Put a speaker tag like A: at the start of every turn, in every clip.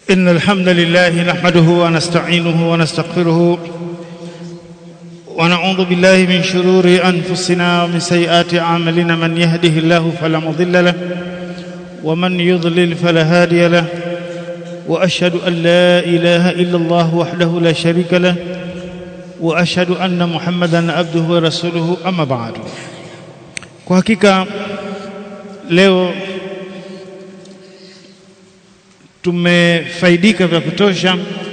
A: إن الحمد لله نحمده ونستعينه ونستغفره ونعوذ بالله من شرور أنفسنا ومن سيئات أعمالنا. من يهده الله فلا مضل له ومن يضلل فلا هادي له، وأشهد أن لا إله إلا الله وحده لا شريك له، وأشهد أن محمدًا عبده ورسوله. أما بعد، kwa hakika leo tumefaidika vya kutosha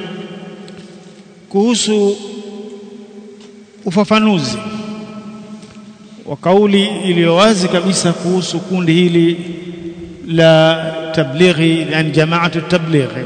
A: kuhusu ufafanuzi wa kauli iliyo wazi kabisa kuhusu kundi hili la tablighi, yani jamaatu tablighi.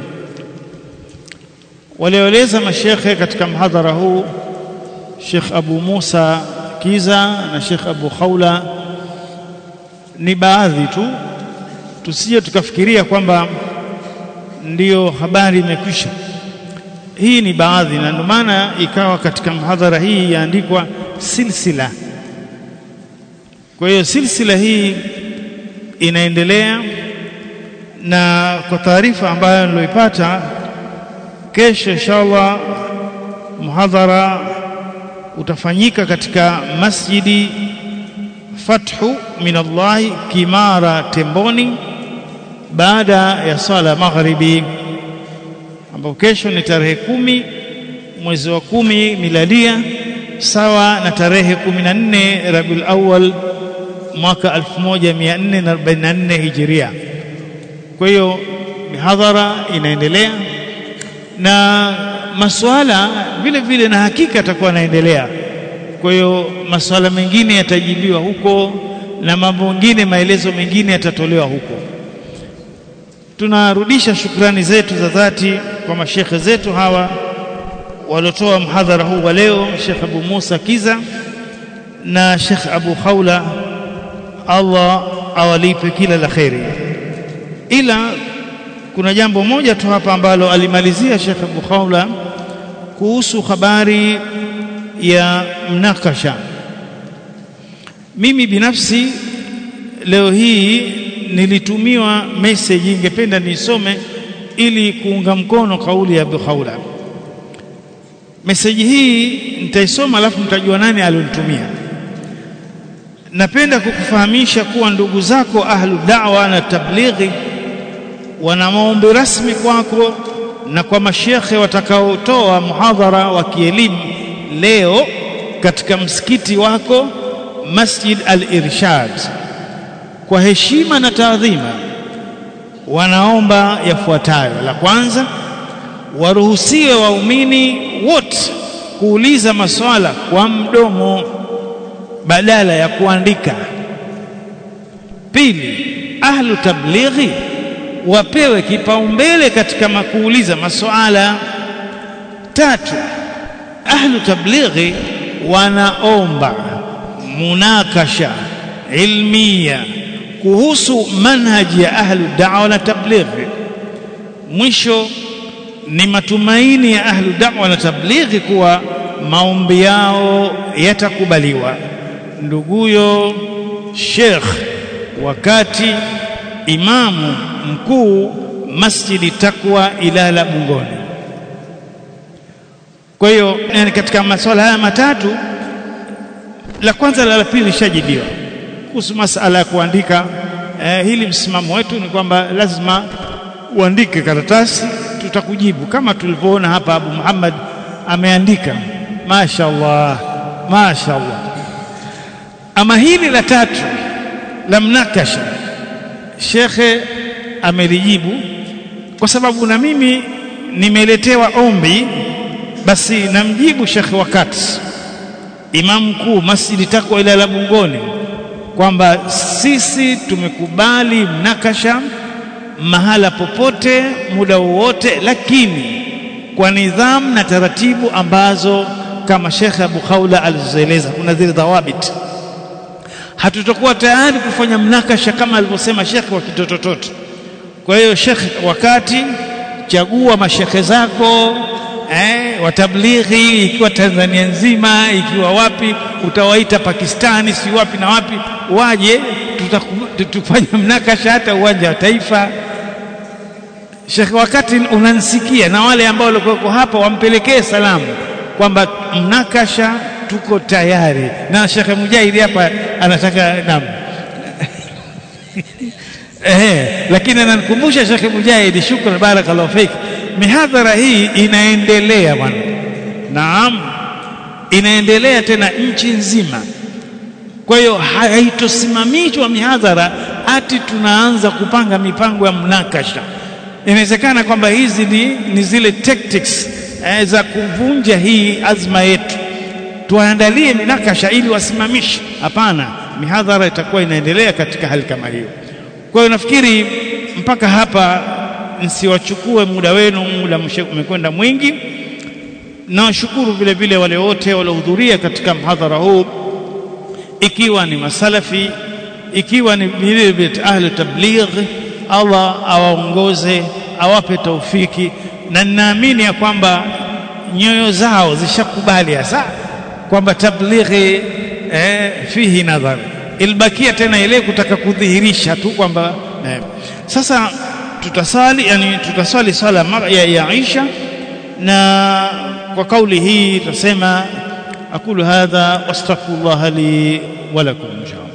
A: Walioeleza mashekhe katika mhadhara huu, Sheikh Abu Musa Kiza na Sheikh Abu Khawla, ni baadhi tu, tusije tukafikiria kwamba ndiyo habari imekwisha. Hii ni baadhi, na ndio maana ikawa katika mhadhara hii yaandikwa silsila. Kwa hiyo silsila hii inaendelea, na kwa taarifa ambayo niloipata, kesho inshallah mhadhara utafanyika katika Masjidi Fathu Minallahi Kimara Temboni, baada ya sala magharibi, ambapo kesho ni tarehe 10 mwezi wa 10 miladia, sawa na tarehe 14 Rabiul Awwal mwaka 1444 Hijiria. Kwa hiyo mihadhara inaendelea na masuala vile vile, na hakika yatakuwa yanaendelea. Kwa hiyo masuala mengine yatajibiwa huko na mambo mengine, maelezo mengine yatatolewa huko. Tunarudisha shukrani zetu za dhati kwa mashekhe zetu hawa waliotoa mhadhara huu wa leo, Sheikh Abu Musa Kiza na Sheikh Abu Khawla. Allah awalipe kila la kheri. Ila kuna jambo moja tu hapa ambalo alimalizia Sheikh Abu Khawla kuhusu habari ya mnakasha. Mimi binafsi leo hii nilitumiwa message, ningependa nisome ili kuunga mkono kauli ya Abu Khawla. Message hii nitaisoma alafu mtajua nani aliyonitumia. Napenda kukufahamisha kuwa ndugu zako ahlu da'wa na tablighi wana maombi rasmi kwako na kwa mashekhe watakaotoa muhadhara wa kielimu leo katika msikiti wako Masjid Al-Irshad. Kwa heshima na taadhima, wanaomba yafuatayo. La kwanza, waruhusiwe waumini wote kuuliza maswala kwa mdomo badala ya kuandika. Pili, ahlu tablighi wapewe kipaumbele katika kuuliza maswala. Tatu, ahlu tablighi wanaomba munakasha ilmia kuhusu manhaji ya ahlu da'wa na tablighi. Mwisho, ni matumaini ya ahlu da'wa na tablighi kuwa maombi yao yatakubaliwa. Nduguyo Sheikh wakati imamu mkuu Masjidi Taqwa Ilala Bungoni. Kwa hiyo katika masuala haya matatu, la kwanza la pili lishajibiwa. Kuhusu masala ya kuandika, hili msimamo wetu ni kwamba lazima uandike karatasi, tutakujibu kama tulivyoona hapa. Abu Muhammad ameandika, mashaallah mashaallah. Ama hili la tatu la mnakasha, shekhe amelijibu, kwa sababu na mimi nimeletewa ombi, basi namjibu shekhe wakati imamu mkuu Masjidi Taqwa Ilala Bungoni kwamba sisi tumekubali mnakasha mahala popote muda wowote, lakini kwa nidhamu na taratibu ambazo kama Sheikh Abu Khawla alizoeleza. Kuna zile dhawabit. Hatutakuwa tayari kufanya mnakasha kama alivyosema Sheikh wa kitotototo. Kwa hiyo Sheikh, wakati chagua mashekhe zako watablighi, ikiwa Tanzania nzima, ikiwa wapi, utawaita Pakistani, si wapi na wapi, waje tutafanya mnakasha hata uwanja wa Taifa. Sheikh, wakati unanisikia na wale ambao walikuwa hapa wampelekee salamu kwamba mnakasha tuko tayari, na Sheikh Mujahid hapa anataka naam lakini ananikumbusha Sheikh Mujahid, shukran, barakallahu fik, mihadhara hii inaendelea bwana. Naam, inaendelea tena nchi nzima. Kwa hiyo haitosimamishwa mihadhara ati tunaanza kupanga mipango ya mnakasha. Inawezekana kwamba hizi ni zile tactics za kuvunja hii azma yetu, tuandalie minakasha ili wasimamishe. Hapana, mihadhara itakuwa inaendelea katika hali kama hiyo. Kwa hiyo nafikiri mpaka hapa nsiwachukue muda wenu, muda umekwenda mwingi. Nawashukuru vile vile wale wote waliohudhuria katika mhadhara huu, ikiwa ni masalafi, ikiwa ni vile vile ahli tabligh. Allah awaongoze, awape taufiki, na ninaamini ya kwamba nyoyo zao zishakubali hasa kwamba tablighi fihi nadhar. Ilbakia tena ile kutaka kudhihirisha tu kwamba sasa tutasali sala ya Isha, na kwa kauli hii tutasema aqulu hadha wastaghfirullah li wa lakum.